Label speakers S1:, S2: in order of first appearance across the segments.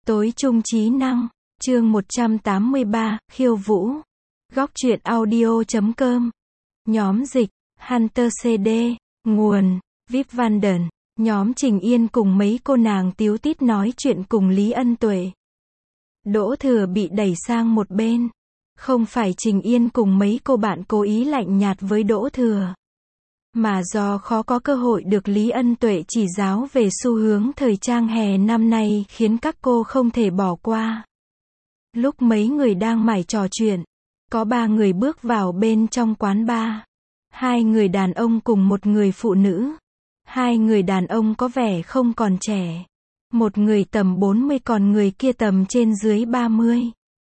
S1: Tối trung trí năng, chương 183, khiêu vũ. Góc truyện audio.com. Nhóm dịch, Hunter CD, nguồn, Vip Vanden. Nhóm Trình Yên cùng mấy cô nàng tíu tít nói chuyện cùng Lý Ân Tuệ. Đỗ Thừa bị đẩy sang một bên. Không phải Trình Yên cùng mấy cô bạn cố ý lạnh nhạt với Đỗ Thừa, mà do khó có cơ hội được Lý Ân Tuệ chỉ giáo về xu hướng thời trang hè năm nay khiến các cô không thể bỏ qua. Lúc mấy người đang mải trò chuyện, có 3 người bước vào bên trong quán bar. 2 người đàn ông cùng một người phụ nữ. 2 người đàn ông có vẻ không còn trẻ. Một người tầm 40 còn người kia tầm trên dưới 30.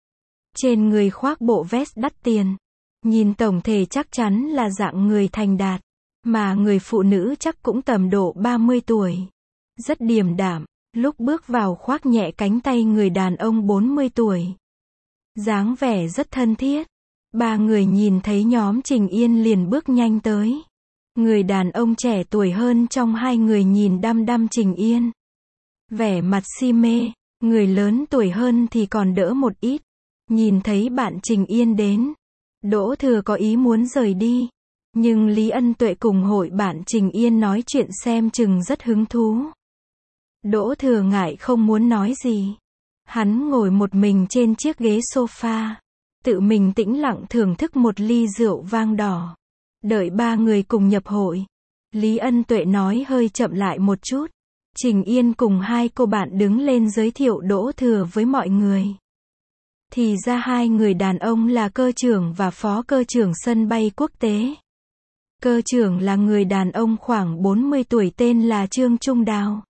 S1: Trên người khoác bộ vest đắt tiền. Nhìn tổng thể chắc chắn là dạng người thành đạt. Mà người phụ nữ chắc cũng tầm độ 30 tuổi. Rất điềm đạm, lúc bước vào khoác nhẹ cánh tay người đàn ông 40 tuổi. Dáng vẻ rất thân thiết. 3 người nhìn thấy nhóm Trình Yên liền bước nhanh tới. Người đàn ông trẻ tuổi hơn trong 2 người nhìn đăm đăm Trình Yên. Vẻ mặt si mê, người lớn tuổi hơn thì còn đỡ một ít. Nhìn thấy bạn Trình Yên đến, Đỗ Thừa có ý muốn rời đi. Nhưng Lý Ân Tuệ cùng hội bạn Trình Yên nói chuyện xem chừng rất hứng thú. Đỗ Thừa ngại không muốn nói gì. Hắn ngồi một mình trên chiếc ghế sofa, tự mình tĩnh lặng thưởng thức một ly rượu vang đỏ. Đợi 3 người cùng nhập hội, Lý Ân Tuệ nói hơi chậm lại một chút. Trình Yên cùng 2 cô bạn đứng lên giới thiệu Đỗ Thừa với mọi người. Thì ra 2 người đàn ông là cơ trưởng và phó cơ trưởng sân bay quốc tế. Cơ trưởng là người đàn ông khoảng 40 tuổi tên là Trương Trung Đào.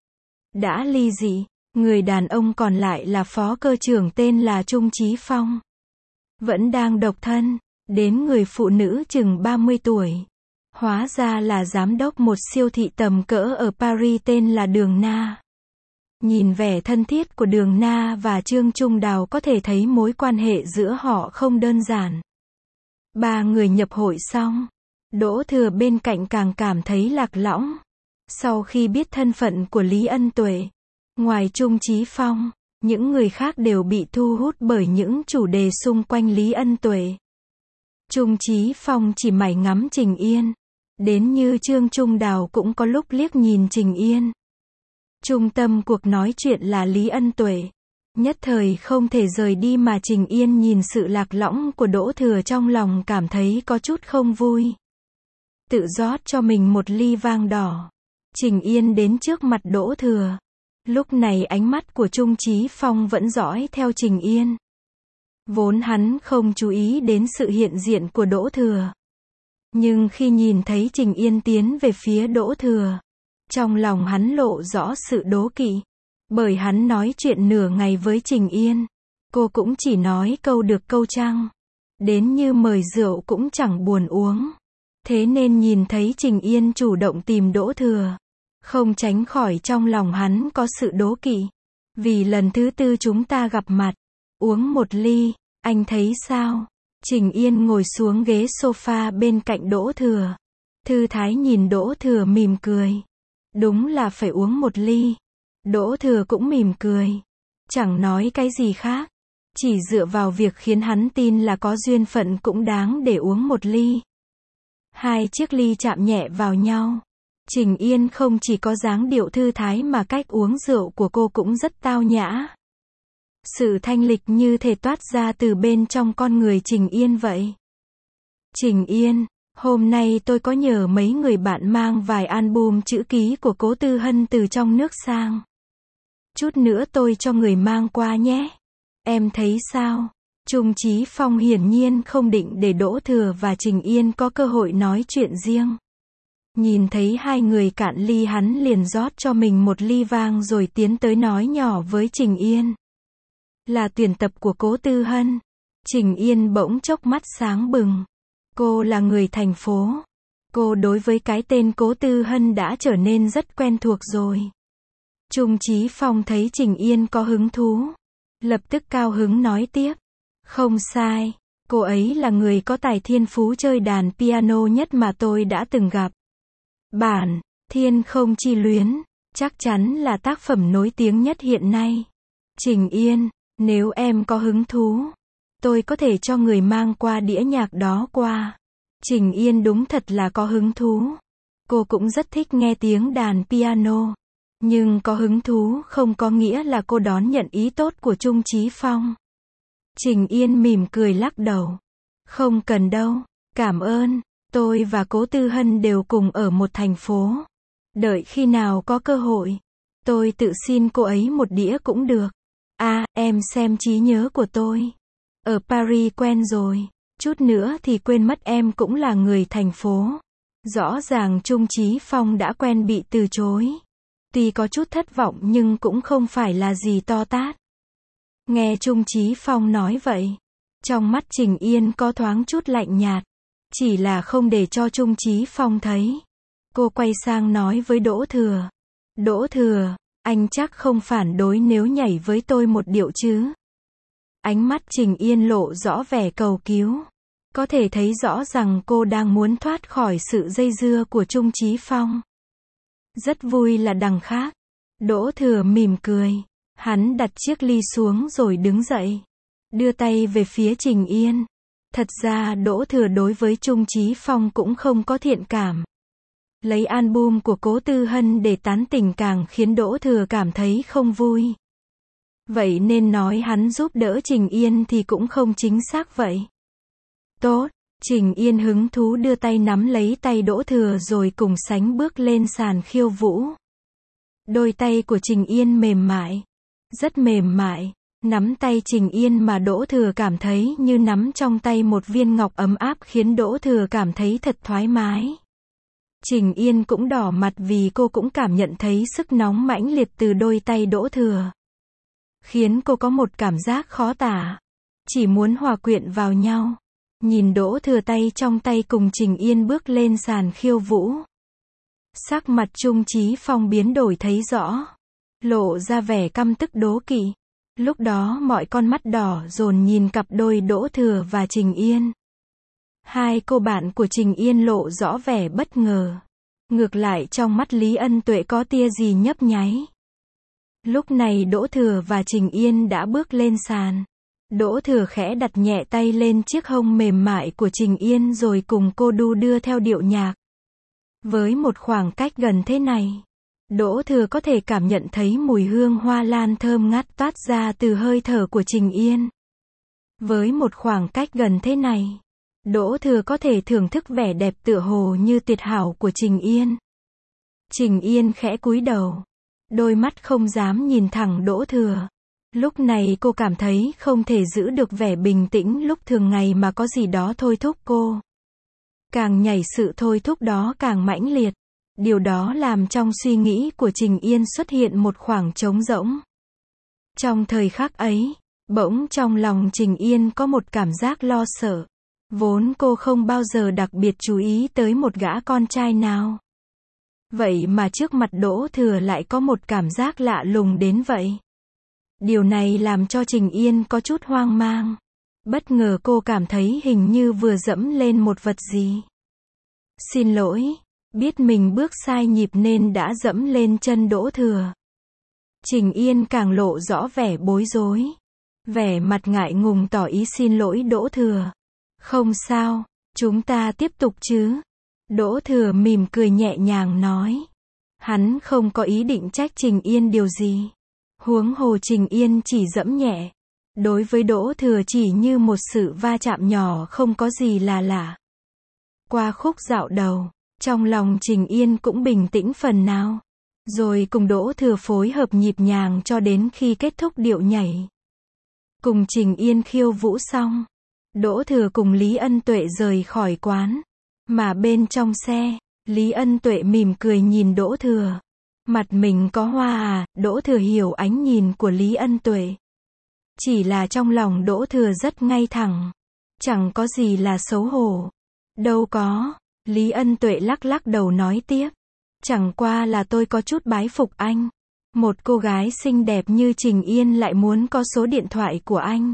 S1: Đã ly dị, người đàn ông còn lại là phó cơ trưởng tên là Trung Chí Phong. Vẫn đang độc thân, đến người phụ nữ chừng 30 tuổi. Hóa ra là giám đốc một siêu thị tầm cỡ ở Paris tên là Đường Na. Nhìn vẻ thân thiết của Đường Na và Trương Trung Đào có thể thấy mối quan hệ giữa họ không đơn giản. 3 người nhập hội xong, Đỗ Thừa bên cạnh càng cảm thấy lạc lõng. Sau khi biết thân phận của Lý Ân Tuệ, ngoài Trung Chí Phong, những người khác đều bị thu hút bởi những chủ đề xung quanh Lý Ân Tuệ. Trung Chí Phong chỉ mải ngắm Trình Yên. Đến như Trương Trung Đào cũng có lúc liếc nhìn Trình Yên. Trung tâm cuộc nói chuyện là Lý Ân Tuệ. Nhất thời không thể rời đi mà Trình Yên nhìn sự lạc lõng của Đỗ Thừa trong lòng cảm thấy có chút không vui. Tự rót cho mình một ly vang đỏ. Trình Yên đến trước mặt Đỗ Thừa. Lúc này ánh mắt của Trung Chí Phong vẫn dõi theo Trình Yên. Vốn hắn không chú ý đến sự hiện diện của Đỗ Thừa. Nhưng khi nhìn thấy Trình Yên tiến về phía Đỗ Thừa, trong lòng hắn lộ rõ sự đố kỵ. Bởi hắn nói chuyện nửa ngày với Trình Yên, cô cũng chỉ nói câu được câu trăng. Đến như mời rượu cũng chẳng buồn uống. Thế nên nhìn thấy Trình Yên chủ động tìm Đỗ Thừa, không tránh khỏi trong lòng hắn có sự đố kỵ. Vì lần thứ 4 chúng ta gặp mặt, uống một ly, anh thấy sao? Trình Yên ngồi xuống ghế sofa bên cạnh Đỗ Thừa. Thư thái nhìn Đỗ Thừa mỉm cười. Đúng là phải uống một ly. Đỗ Thừa cũng mỉm cười. Chẳng nói cái gì khác. Chỉ dựa vào việc khiến hắn tin là có duyên phận cũng đáng để uống một ly. 2 chiếc ly chạm nhẹ vào nhau. Trình Yên không chỉ có dáng điệu thư thái mà cách uống rượu của cô cũng rất tao nhã. Sự thanh lịch như thể toát ra từ bên trong con người Trình Yên vậy. Trình Yên, hôm nay tôi có nhờ mấy người bạn mang vài album chữ ký của Cố Tư Hân từ trong nước sang. Chút nữa tôi cho người mang qua nhé. Em thấy sao? Trung Chí Phong hiển nhiên không định để Đỗ Thừa và Trình Yên có cơ hội nói chuyện riêng. Nhìn thấy 2 người cạn ly hắn liền rót cho mình một ly vang rồi tiến tới nói nhỏ với Trình Yên. Là tuyển tập của Cố Tư Hân. Trình Yên bỗng chốc mắt sáng bừng. Cô là người thành phố. Cô đối với cái tên Cố Tư Hân đã trở nên rất quen thuộc rồi. Trung Chí Phong thấy Trình Yên có hứng thú, lập tức cao hứng nói tiếp. Không sai, cô ấy là người có tài thiên phú chơi đàn piano nhất mà tôi đã từng gặp. Bản Thiên Không Chi Luyến chắc chắn là tác phẩm nổi tiếng nhất hiện nay. Trình Yên, nếu em có hứng thú, tôi có thể cho người mang qua đĩa nhạc đó qua. Trình Yên đúng thật là có hứng thú. Cô cũng rất thích nghe tiếng đàn piano. Nhưng có hứng thú không có nghĩa là cô đón nhận ý tốt của Trung Chí Phong. Trình Yên mỉm cười lắc đầu. Không cần đâu, cảm ơn, tôi và Cố Tư Hân đều cùng ở một thành phố. Đợi khi nào có cơ hội, tôi tự xin cô ấy một đĩa cũng được. À, em xem trí nhớ của tôi. Ở Paris quen rồi, chút nữa thì quên mất em cũng là người thành phố. Rõ ràng Trung Chí Phong đã quen bị từ chối. Tuy có chút thất vọng nhưng cũng không phải là gì to tát. Nghe Trung Chí Phong nói vậy, trong mắt Trình Yên có thoáng chút lạnh nhạt. Chỉ là không để cho Trung Chí Phong thấy. Cô quay sang nói với Đỗ Thừa. Đỗ Thừa, anh chắc không phản đối nếu nhảy với tôi một điệu chứ? Ánh mắt Trình Yên lộ rõ vẻ cầu cứu. Có thể thấy rõ rằng cô đang muốn thoát khỏi sự dây dưa của Trung Chí Phong. Rất vui là đằng khác. Đỗ Thừa mỉm cười. Hắn đặt chiếc ly xuống rồi đứng dậy. Đưa tay về phía Trình Yên. Thật ra Đỗ Thừa đối với Trung Chí Phong cũng không có thiện cảm. Lấy album của Cố Tư Hân để tán tỉnh càng khiến Đỗ Thừa cảm thấy không vui. Vậy nên nói hắn giúp đỡ Trình Yên thì cũng không chính xác vậy. Tốt, Trình Yên hứng thú đưa tay nắm lấy tay Đỗ Thừa rồi cùng sánh bước lên sàn khiêu vũ. Đôi tay của Trình Yên mềm mại, rất mềm mại, nắm tay Trình Yên mà Đỗ Thừa cảm thấy như nắm trong tay một viên ngọc ấm áp khiến Đỗ Thừa cảm thấy thật thoải mái. Trình Yên cũng đỏ mặt vì cô cũng cảm nhận thấy sức nóng mãnh liệt từ đôi tay Đỗ Thừa. Khiến cô có một cảm giác khó tả. Chỉ muốn hòa quyện vào nhau. Nhìn Đỗ Thừa tay trong tay cùng Trình Yên bước lên sàn khiêu vũ. Sắc mặt Trung Chí Phong biến đổi thấy rõ. Lộ ra vẻ căm tức đố kỵ. Lúc đó mọi con mắt đỏ dồn nhìn cặp đôi Đỗ Thừa và Trình Yên. Hai cô bạn của Trình Yên lộ rõ vẻ bất ngờ. Ngược lại trong mắt Lý Ân Tuệ có tia gì nhấp nháy. Lúc này Đỗ Thừa và Trình Yên đã bước lên sàn. Đỗ Thừa khẽ đặt nhẹ tay lên chiếc hông mềm mại của Trình Yên rồi cùng cô đu đưa theo điệu nhạc. Với một khoảng cách gần thế này, Đỗ Thừa có thể cảm nhận thấy mùi hương hoa lan thơm ngát toát ra từ hơi thở của Trình Yên. Với một khoảng cách gần thế này, Đỗ Thừa có thể thưởng thức vẻ đẹp tựa hồ như tuyệt hảo của Trình Yên. Trình Yên khẽ cúi đầu, đôi mắt không dám nhìn thẳng Đỗ Thừa. Lúc này cô cảm thấy không thể giữ được vẻ bình tĩnh lúc thường ngày mà có gì đó thôi thúc cô. Càng nhảy sự thôi thúc đó càng mãnh liệt. Điều đó làm trong suy nghĩ của Trình Yên xuất hiện một khoảng trống rỗng. Trong thời khắc ấy, bỗng trong lòng Trình Yên có một cảm giác lo sợ. Vốn cô không bao giờ đặc biệt chú ý tới một gã con trai nào. Vậy mà trước mặt Đỗ Thừa lại có một cảm giác lạ lùng đến vậy. Điều này làm cho Trình Yên có chút hoang mang. Bất ngờ cô cảm thấy hình như vừa dẫm lên một vật gì. Xin lỗi, biết mình bước sai nhịp nên đã dẫm lên chân Đỗ Thừa. Trình Yên càng lộ rõ vẻ bối rối. Vẻ mặt ngại ngùng tỏ ý xin lỗi Đỗ Thừa. Không sao, chúng ta tiếp tục chứ. Đỗ Thừa mỉm cười nhẹ nhàng nói. Hắn không có ý định trách Trình Yên điều gì. Huống hồ Trình Yên chỉ dẫm nhẹ. Đối với Đỗ Thừa chỉ như một sự va chạm nhỏ không có gì là lạ. Qua khúc dạo đầu, trong lòng Trình Yên cũng bình tĩnh phần nào. Rồi cùng Đỗ Thừa phối hợp nhịp nhàng cho đến khi kết thúc điệu nhảy. Cùng Trình Yên khiêu vũ xong, Đỗ Thừa cùng Lý Ân Tuệ rời khỏi quán. Mà bên trong xe, Lý Ân Tuệ mỉm cười nhìn Đỗ Thừa. Mặt mình có hoa à? Đỗ Thừa hiểu ánh nhìn của Lý Ân Tuệ. Chỉ là trong lòng Đỗ Thừa rất ngay thẳng. Chẳng có gì là xấu hổ. Đâu có. Lý Ân Tuệ lắc lắc đầu nói tiếp. Chẳng qua là tôi có chút bái phục anh. Một cô gái xinh đẹp như Trình Yên lại muốn có số điện thoại của anh.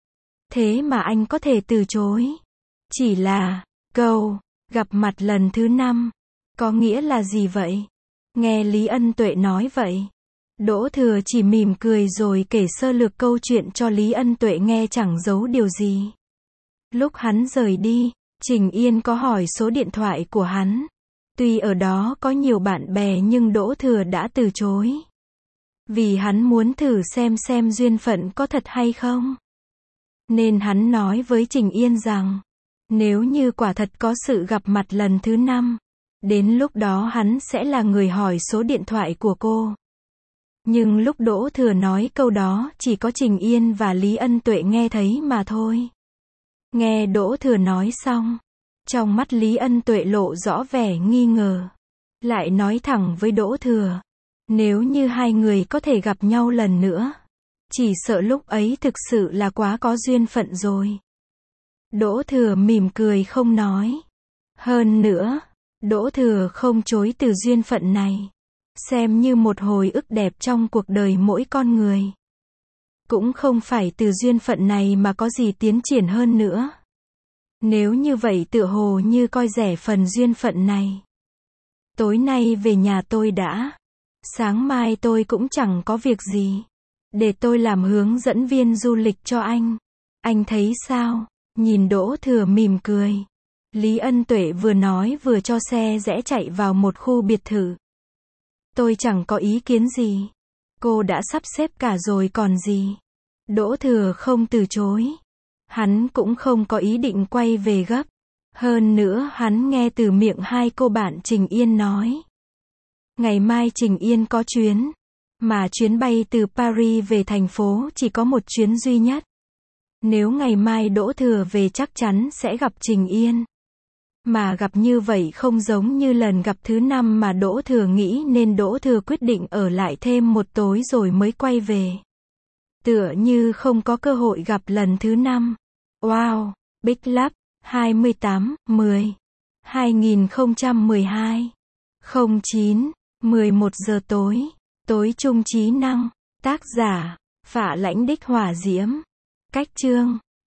S1: Thế mà anh có thể từ chối. Chỉ là, câu, gặp mặt lần thứ 5. Có nghĩa là gì vậy? Nghe Lý Ân Tuệ nói vậy. Đỗ Thừa chỉ mỉm cười rồi kể sơ lược câu chuyện cho Lý Ân Tuệ nghe chẳng giấu điều gì. Lúc hắn rời đi, Trình Yên có hỏi số điện thoại của hắn. Tuy ở đó có nhiều bạn bè nhưng Đỗ Thừa đã từ chối. Vì hắn muốn thử xem duyên phận có thật hay không. Nên hắn nói với Trình Yên rằng, nếu như quả thật có sự gặp mặt lần thứ 5, đến lúc đó hắn sẽ là người hỏi số điện thoại của cô. Nhưng lúc Đỗ Thừa nói câu đó, chỉ có Trình Yên và Lý Ân Tuệ nghe thấy mà thôi. Nghe Đỗ Thừa nói xong, trong mắt Lý Ân Tuệ lộ rõ vẻ nghi ngờ. Lại nói thẳng với Đỗ Thừa, nếu như hai người có thể gặp nhau lần nữa, chỉ sợ lúc ấy thực sự là quá có duyên phận rồi. Đỗ Thừa mỉm cười không nói. Hơn nữa, Đỗ Thừa không chối từ duyên phận này, xem như một hồi ức đẹp trong cuộc đời mỗi con người. Cũng không phải từ duyên phận này mà có gì tiến triển hơn nữa. Nếu như vậy tựa hồ như coi rẻ phần duyên phận này. Tối nay về nhà tôi đã. Sáng mai tôi cũng chẳng có việc gì. Để tôi làm hướng dẫn viên du lịch cho anh. Anh thấy sao? Nhìn Đỗ Thừa mỉm cười. Lý Ân Tuệ vừa nói vừa cho xe rẽ chạy vào một khu biệt thự. Tôi chẳng có ý kiến gì. Cô đã sắp xếp cả rồi còn gì. Đỗ Thừa không từ chối. Hắn cũng không có ý định quay về gấp. Hơn nữa hắn nghe từ miệng hai cô bạn Trình Yên nói. Ngày mai Trình Yên có chuyến. Mà chuyến bay từ Paris về thành phố chỉ có một chuyến duy nhất. Nếu ngày mai Đỗ Thừa về chắc chắn sẽ gặp Trình Yên. Mà gặp như vậy không giống như lần gặp thứ 5 mà Đỗ Thừa nghĩ nên Đỗ Thừa quyết định ở lại thêm một tối rồi mới quay về. Tựa như không có cơ hội gặp lần thứ 5. Wow! Big Love, 28/10. 2012. 09. 11 giờ tối. Tối trung trí năng. Tác giả, Phạ Lãnh Đích Hỏa Diễm. Cách chương.